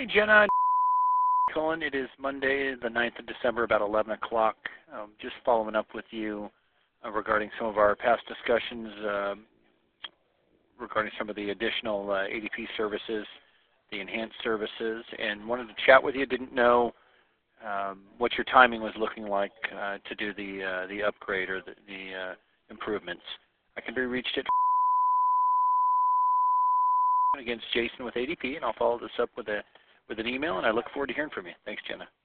Hey, Jenna. Colin, it is Monday, the 9th of December, about 11 o'clock. Just following up with you regarding some of our past discussions regarding some of the additional ADP services, the enhanced services, and wanted to chat with you. Didn't know what your timing was looking like to do the upgrade or the improvements. I can be reached at against Jason with ADP, and I'll follow this up with an email, and I look forward to hearing from you. Thanks, Jenna.